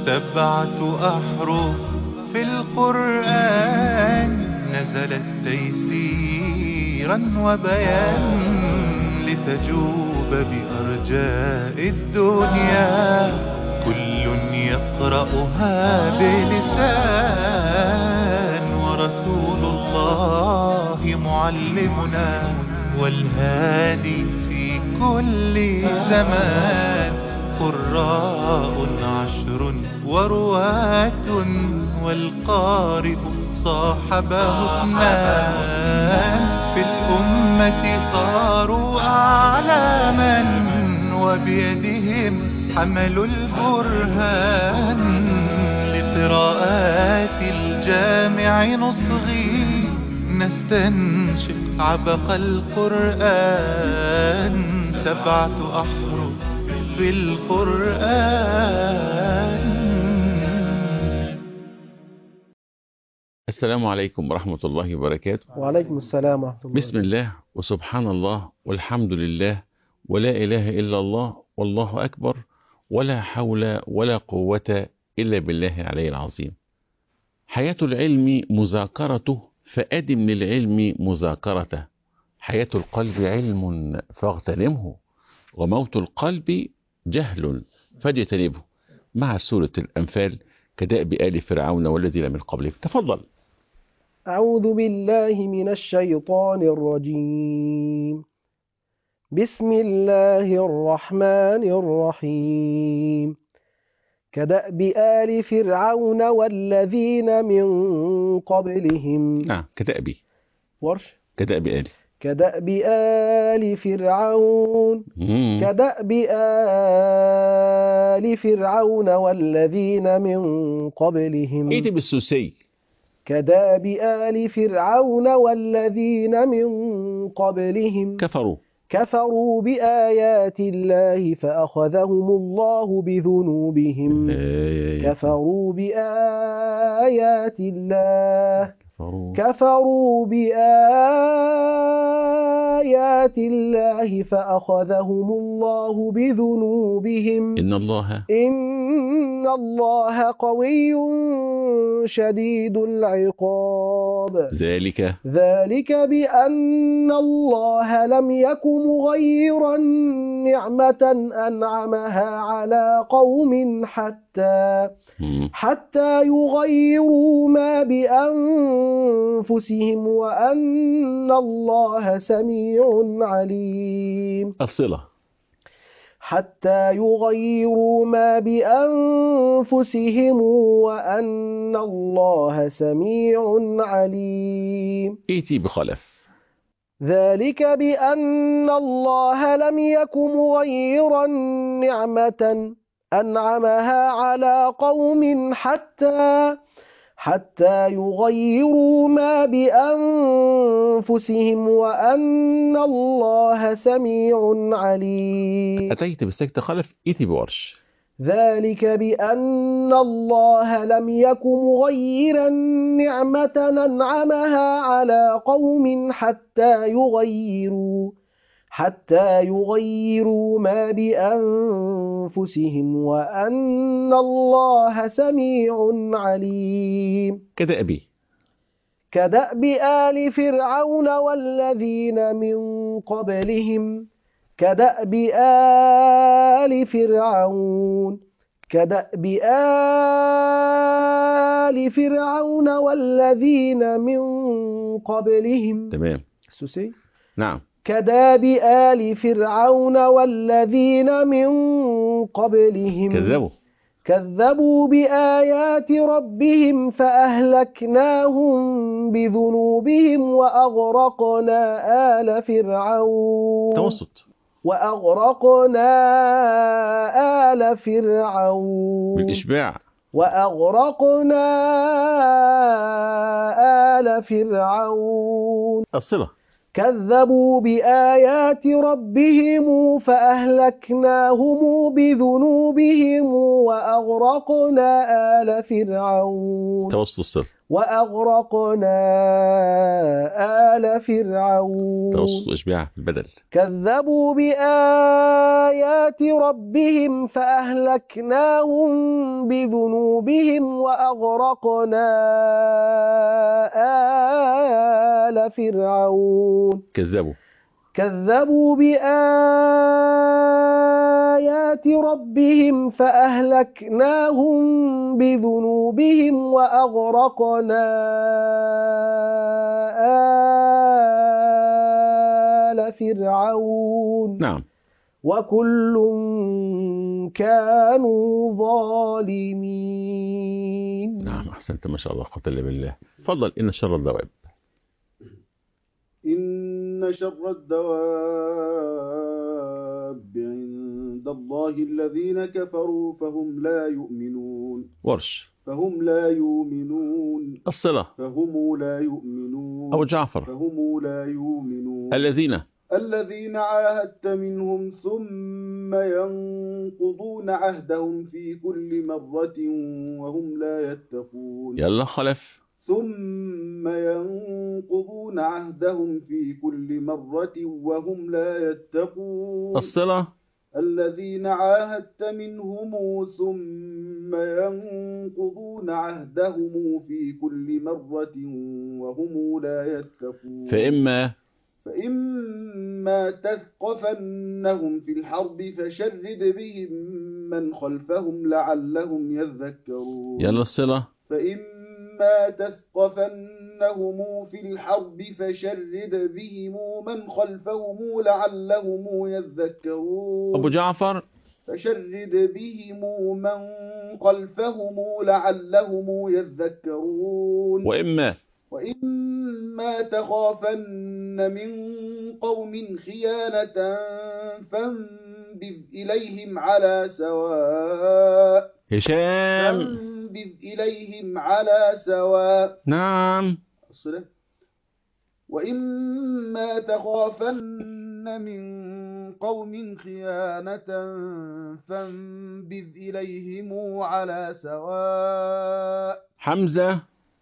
7 أحرف في القرآن نزلت تيسيرا وبيان لتجوب بأرجاء الدنيا، كل يقرأها بلسان، ورسول الله معلمنا والهادي في كل زمان. قراء 10 ورواة والقارئ صاحبه 2، في الأمة صاروا أعلاما وبيدهم حملوا البرهان. لقراءات الجامع نصغي نستنشق عبق القرآن، 7 أحرف في القرآن. السلام عليكم ورحمة الله وبركاته. وعليكم السلام ورحمة الله. بسم الله وسبحان الله والحمد لله ولا إله إلا الله والله أكبر، ولا حول ولا قوة إلا بالله العلي العظيم. حياة العلم مذاكرته، فأدم للعلم مذاكرته. حياة القلب علم فاغتنمه، وموت القلب جهل فاجتنبه. مع سورة الأنفال كدأب آل فرعون والذين من قبله. تفضل. أعوذ بالله من الشيطان الرجيم. بسم الله الرحمن الرحيم. كدأب آل فرعون والذين من قبلهم. كدأب ورش. كدأب آل كدأب آل فرعون. كدأب آل فرعون والذين من قبلهم. ايدي بالسوسي. كدأب آل فرعون والذين من قبلهم كفروا بآيات الله فأخذهم الله بذنوبهم. كفروا بآيات الله فأخذهم الله بذنوبهم. إن الله قوي شديد العقاب. ذلك بأن الله لم يك مغيرا نعمة أنعمها على قوم حتى يغيروا ما بأنفسهم وأن الله سميع عليم. الصلة. حتى يغيروا ما بأنفسهم وأن الله سميع عليم. ايتي بخلف. ذلك بأن الله لم يك مغيرا نعمة أنعمها على قوم حتى يغيروا ما بأنفسهم وأن الله سميع عليم. أتيت بالسكتة خلف. إيتي بورش. ذلك بأن الله لم يك مغيرا نعمة أنعمها على قوم حتى يغيروا ما بأنفسهم وأن الله سميع عليم. كدأب آل فرعون والذين من قبلهم. كدأب آل فرعون والذين من قبلهم. تمام. السوسي. نعم. كدأب آل فرعون والذين من قبلهم. كذبوا بآيات ربهم فأهلكناهم بذنوبهم وأغرقنا آل فرعون. توسط. وأغرقنا آل فرعون بالإشباع. وأغرقنا آل فرعون. الصلة. كذبوا بآيات ربهم فأهلكناهم بذنوبهم وأغرقنا آل فرعون. توسط الصلة. وأغرقنا آل فرعون توسط إشباع في البدل. كذبوا بآيات ربهم فأهلكناهم بذنوبهم وأغرقنا آل فرعون كذبوا بآيات ربهم فأهلكناهم بذنوبهم وأغرقنا آل فرعون نعم. وكل كانوا ظالمين. نعم أحسنت ما شاء الله قوة إلا بالله. تفضل. إن شر الدواب إن شر الدواب عند الله الذين كفروا فهم لا يؤمنون. ورش. فهم لا يؤمنون. الصلة. فهم لا يؤمنون. أبو جعفر. فهم لا يؤمنون. الذين عاهدت منهم ثم ينقضون عهدهم في كل مرة وهم لا يتقون. يلا خلف. ثم ينقضون عهدهم في كل مرة وهم لا يتقون. الصلة. الذين عاهدت منهم ثم ينقضون عهدهم في كل مرة وهم لا يتقون. فإما تثقفنهم في الحرب فشرد بهم من خلفهم لعلهم يذكرون. يلا الصلة. فإما تثقفنهم في الحرب فشرد بهم من خلفهم لعلهم يذكرون. أبو جعفر. فشرد بهم من خلفهم لعلهم يذكرون. وإما تخافن من قوم خيانة فانبذ إليهم على سواء. هشام. فانبذ إليهم على سواء. نعم. وإما تخافن من قوم خيانة فانبذ إليهم على سواء. حمزة.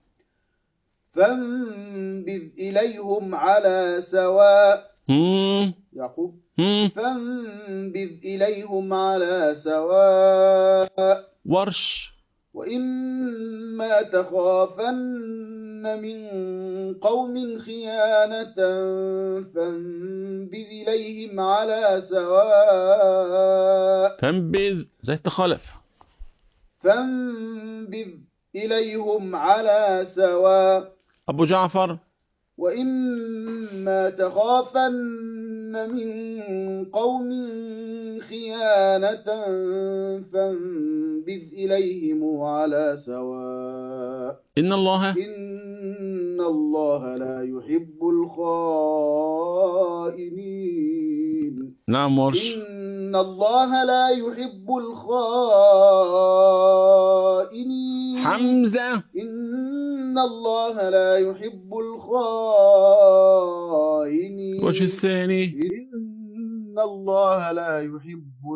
فانبذ إليهم على سواء. يعقوب. فانبذ إليهم على سواء. ورش. وإما تخافن من قوم خيانة فانبذ إليهم على سواء. فانبذ زي التخالف. فانبذ إليهم على سواء. أبو جعفر. وإما تخافن من قوم خيانة فانبذ إليهم على سواء. إن الله لا يحب الخائنين. نعم ورش. إن الله لا يحب الخائنين. حمزة. إن الله لا يحب الخائنين. وش الثاني؟ إن الله لا يحب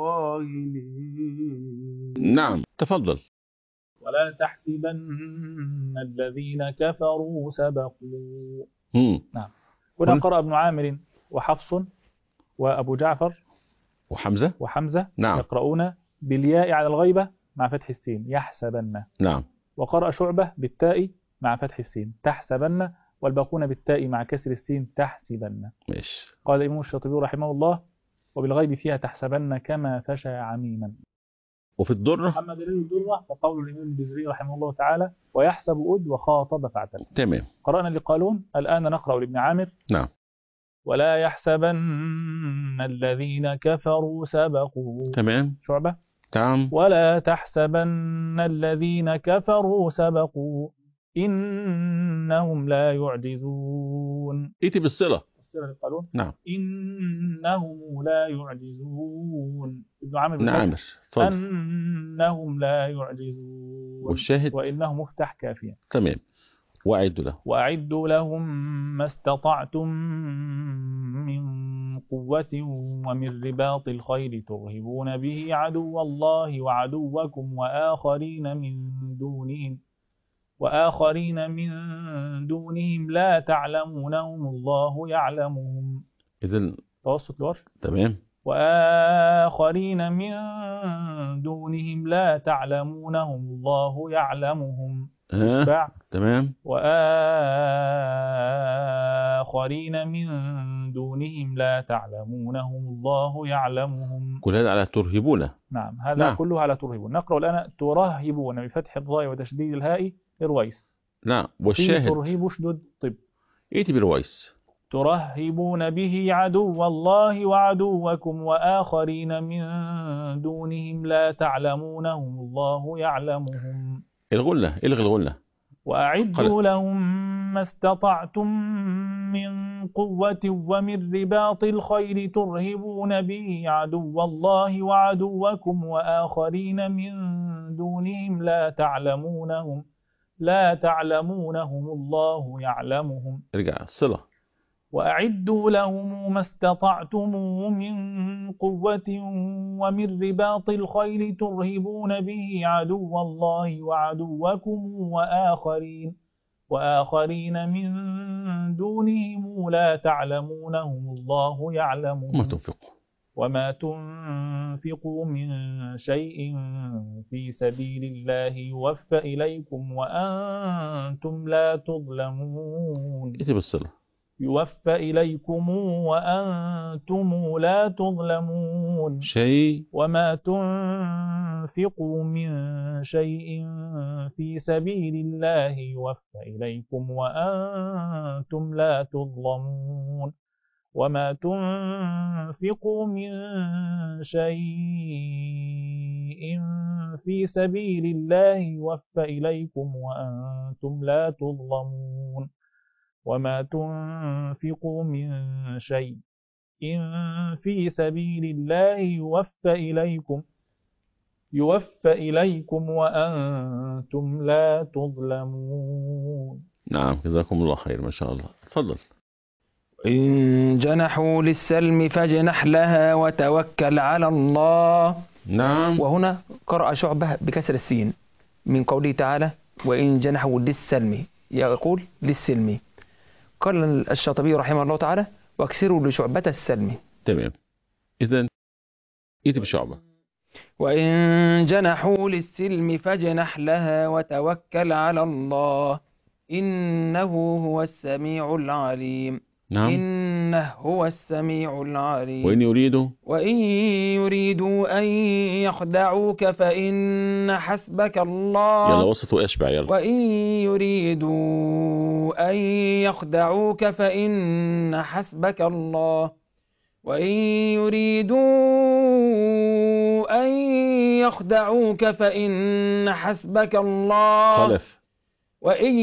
الخائنين. نعم تفضل. ولا تحسبن الذين كفروا سبقوا. نعم. هنا قرأ ابن عامر وحفص وأبو جعفر وحمزة نعم. يقرؤون بالياء على الغيبة مع فتح السين يحسبن. نعم. وقرأ شعبة بالتاء مع فتح السين تحسبن، والباقون بالتاء مع كسر السين تحسبن. ماشي. قال الإمام الشاطبي رحمه الله: وبالغيب فيها تحسبن كما فشى عميما. وفي الدرة محمد دليل الدرة وقول الإمام البزري رحمه الله تعالى: ويحسب أد وخاطب فاعتل. تمام. قرأنا لقالون، الآن نقرأ لابن عامر. نعم. ولا يحسبن الذين كفروا سبقوا. تمام. شعبة. تمام. ولا تحسبن الذين كفروا سبقوا إنهم لا يعجزون. ائتي بالصلة. الصلة لقالون. نعم. إنهم لا يعجزون. ابن عامر. ابن عامر. أنهم لا يعجزون. والشاهد. وإنه مفتح كافيا. تمام. وأعدوا لهم ما استطعتم من قوة ومن رباط الخيل ترهبون به عدو الله وعدوكم وآخرين من دونهم وآخرين من دونهم لا تعلمونهم الله يعلمهم. إذن توسط الورش. تمام. وآخرين من دونهم لا تعلمونهم الله يعلمهم. تمام. وآخرين من دونهم لا تعلمونهم الله يعلمهم. كل هذا على ترهبون. نعم هذا كله على ترهبون. نقرأ الآن ترهبون بفتح الراء وتشديد الهاء رويس. نعم والشاهد ترهب اشدد طب. ائتي برويس. ترهبون به عدو الله وعدوكم وآخرين من دونهم لا تعلمونهم الله يعلمهم. الغلة الغي الغلة. وأعدوا لهم ما استطعتم من قوة ومن رباط الخيل ترهبون به عدو الله وعدوكم وآخرين من دونهم لا تعلمونهم الله يعلمهم. ارجع الصلة. وأعدوا لهم ما استطعتم من قوة ومن رباط الخيل ترهبون به عدو الله وعدوكم وآخرين من دونهم لا تعلمونهم الله يعلمهم. وما تنفقوا من شيء في سبيل الله يوفى إليكم وأنتم لا تظلمون. يوفى إليكم وأنتم لا تظلمون شيء. وما تنفقوا من شيء في سبيل الله يوفى إليكم وأنتم لا تظلمون. وما تنفقوا من شيء في سبيل الله يوفى إليكم وأنتم لا تظلمون. وما تنفقوا من شيء في سبيل الله يوفى إليكم وأنتم لا تظلمون. نعم جزاكم الله خير ما شاء الله. تفضل. إن جنحوا للسلم فاجنح لها وتوكل على الله. نعم. وهنا قرأ شعبة بكسر السين من قوله تعالى وإن جنحوا للسلم يقول للسلم. قال الشاطبي رحمه الله تعالى واكسروا لشعبة السلم. تمام. إذن إيتي بشعبة. وإن جنحوا للسلم فاجنح لها وتوكل على الله إنه هو السميع العليم. نعم. إنه هو السميع العليم. وإن يريدوا أن يخدعوك فإن حسبك الله. يلا وسط وأشبع يلا. وإن يريدوا أن يخدعوك فإن حسبك الله. وإن يريدوا أن يخدعوك فإن حسبك الله. خلف. وإن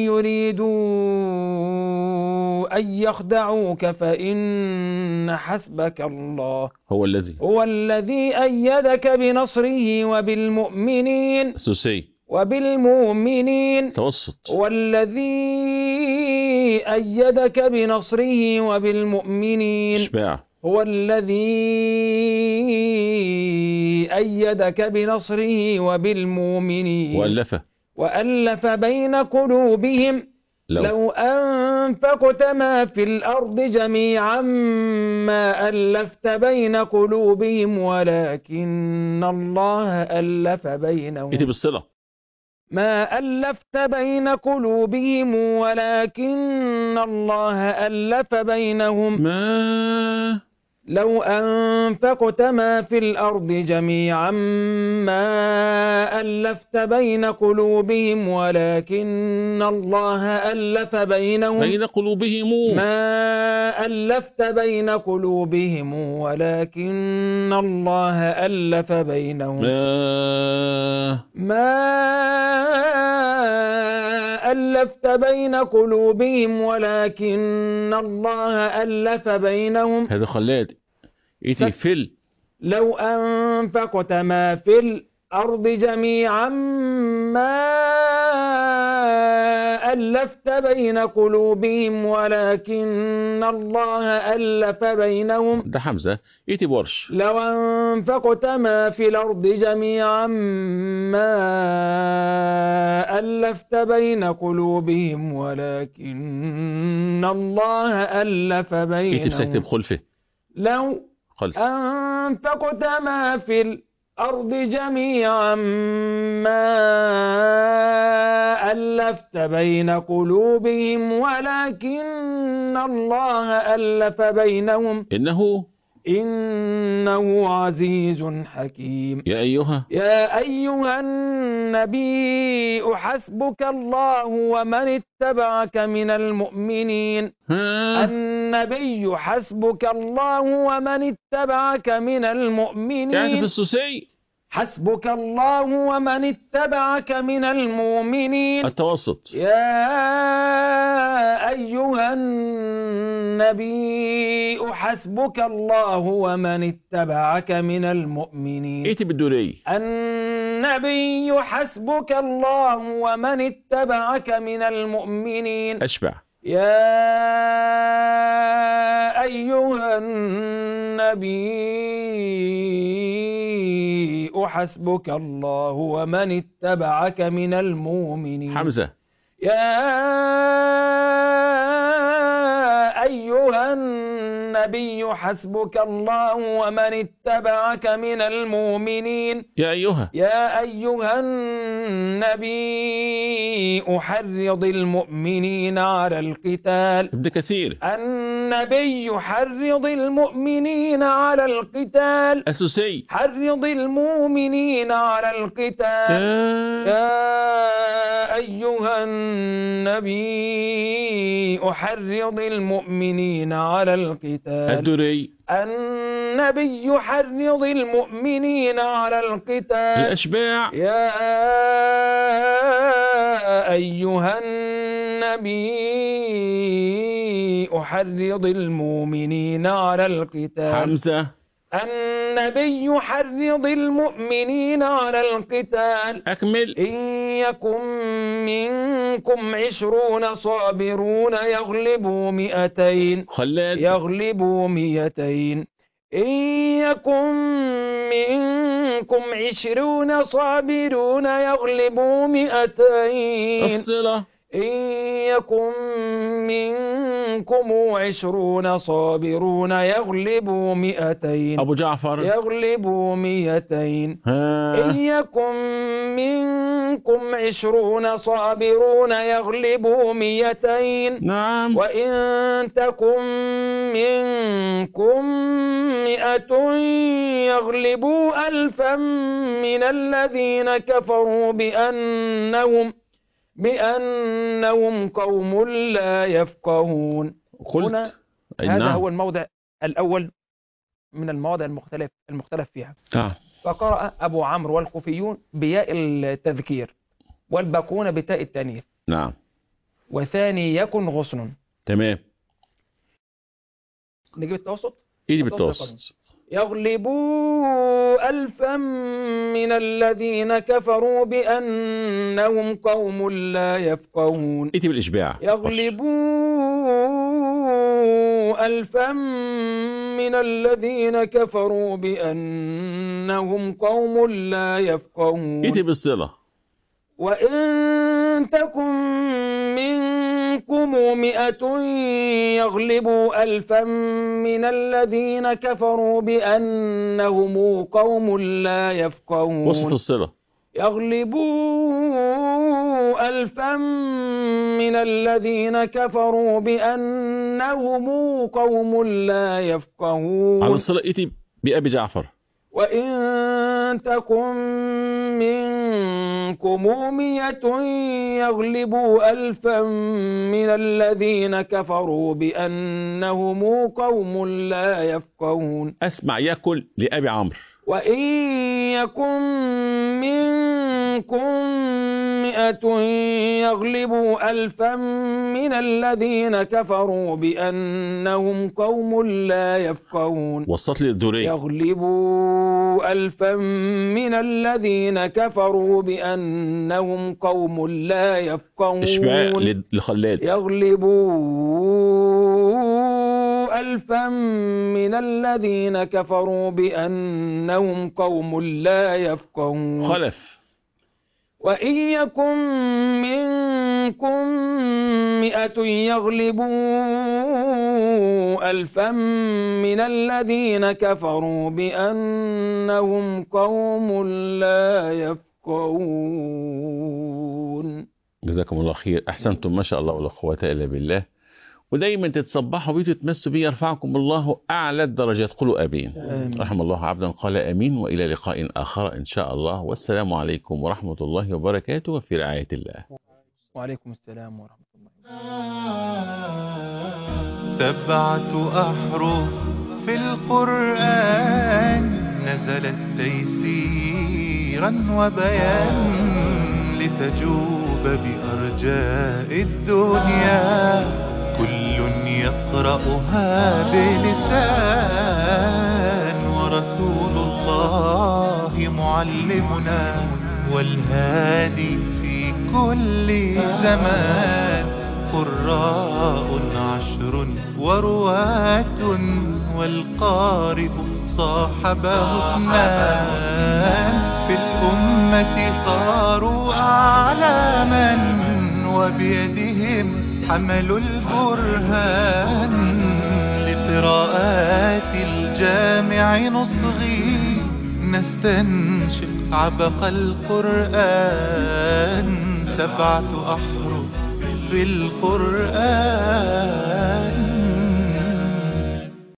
يريدوا أن يخدعوك فإن حسبك الله هو الذي أيدك بنصره وبالمؤمنين. سوسي. وبالمؤمنين. توسط. والذي أيدك بنصره وبالمؤمنين. اشباع. هو الذي أيدك بنصره وبالمؤمنين. وألف بين قلوبهم لو أنفقت ما في الأرض جميعا ما ألفت بين قلوبهم ولكن الله ألف بينهم. إيتي بالصلة. ما ألفت بين قلوبهم ولكن الله ألف بينهم. لو أنفقت ما في الأرض جميعا ما ألفت بين قلوبهم ولكن الله ألف بينهم. ما ألفت بين قلوبهم ولكن الله ألف بينهم. ما ألفت بين قلوبهم ولكن الله ألف بينهم. هذا خلاد. إيتي فل. لو أنفقت ما في الأرض جميعا ما ألفت بين قلوبهم ولكن الله ألف بينهم ده حمزة. ائتي بورش. لو أنفقت ما في الأرض جميعا ما ألفت بين قلوبهم ولكن الله ألف ائتي بسكت بينهم بخلفه. لو خلص. أنفقت ما في الأرض جميعا ما ألفت بين قلوبهم ولكن الله ألف بينهم إنه عزيز حكيم. يا أيها النبي حسبك الله ومن اتبعك من المؤمنين. النبي حسبك الله ومن اتبعك من المؤمنين. يعني في السوسي حسبك الله ومن اتبعك من المؤمنين. التوسط. يا أيها النبي حسبك الله ومن اتبعك من المؤمنين. ائتي بالدوري. النبي حسبك الله ومن اتبعك من المؤمنين. أشبع. يا أيها النبي حسبك الله ومن اتبعك من المؤمنين. حمزة. يا أيها النبي حسبك الله ومن اتبعك من المؤمنين. يا أيها النبي حرض المؤمنين على القتال. ابن كثير. النبي حرض المؤمنين على القتال. السوسي. حرض المؤمنين على القتال. يا أيها النبي حرض المؤمنين على القتال. الدوري. النبي حرض المؤمنين على القتال. الأشباع. يا أيها النبي حرض المؤمنين على القتال. حمزة. النبي حرض المؤمنين على القتال. أكمل. إن يكن منكم 20 صابرون يغلبوا 200. خلاد. يغلبوا 200. إن يكن منكم 20 صابرون يغلبوا 200. الصلة. إن يكن منكم 20 صابرون يغلبوا 200. أبو جعفر. يغلبوا 200. إن يكن منكم 20 صابرون يغلبوا 200. نعم. وإن تكن منكم 100 يغلبوا 1000 من الذين كفروا بأنهم قوم لا يفقهون. هنا هذا هو الموضع الأول من المواضع المختلف فيها. فقرأ أبو عمرو والكوفيون بياء التذكير والباقون بتاء التانيث. نعم. وثاني يكن غصن. تمام. نجيب التوسط. إيه بالتوسط. يغلبوا 1000 من الذين كفروا بأنهم قوم لا يفقهون. إيه بالإشباع. يغلبوا 1000 من الذين كفروا بأنهم قوم لا يفقهون. إيه بالصلة. وإن تكن منكم 100 يغلبوا 1000 من الذين كفروا بأنهم قوم لا يفقهون. وسط الصلة. يغلبوا 1000 من الذين كفروا بأنهم قوم لا يفقهون. على الصلة. إيه بأبي جعفر. وإن تكن منكم 100 يغلبوا 1000 من الذين كفروا بأنهم قوم لا يفقهون. أسمع يأكل لأبي عمرو. وإن يكن منكم 100 مئة يغلبوا ألفا من الذين كفروا بأنهم قوم لا يفقهون. وصلت لي الدورية. يغلبوا ألفا من الذين كفروا بأنهم قوم لا يفقهون. اشباع لخلاد. يغلبوا ألفا من الذين كفروا بأنهم قوم لا يفقهون. خلف. وإن يكن منكم 100 يغلبوا ألفا من الذين كفروا بأنهم قوم لا يفقهون. جزاكم الله خير، أحسنتم ما شاء الله ولا قوة إلا بالله. ودايما تتصبحوا بيه وتتمسوا بيه يرفعكم الله أعلى الدرجات. قولوا آمين. رحم الله عبدا قال آمين. وإلى لقاء آخر إن شاء الله، والسلام عليكم ورحمة الله وبركاته، وفي رعاية الله. وعليكم السلام ورحمة الله. 7 أحرف في القرآن نزلت تيسيرا وبيان لتجوب بأرجاء الدنيا، كل يقرأها بلسان، ورسول الله معلمنا والهادي في كل زمان. قراء 10 ورواة والقارئ صاحبه 2، في الأمة صاروا أعلاما وبيدهم حملوا البرهان. لقراءات الجامع نصغي نستنشق عبق القرآن. 7 أحرف في القرآن.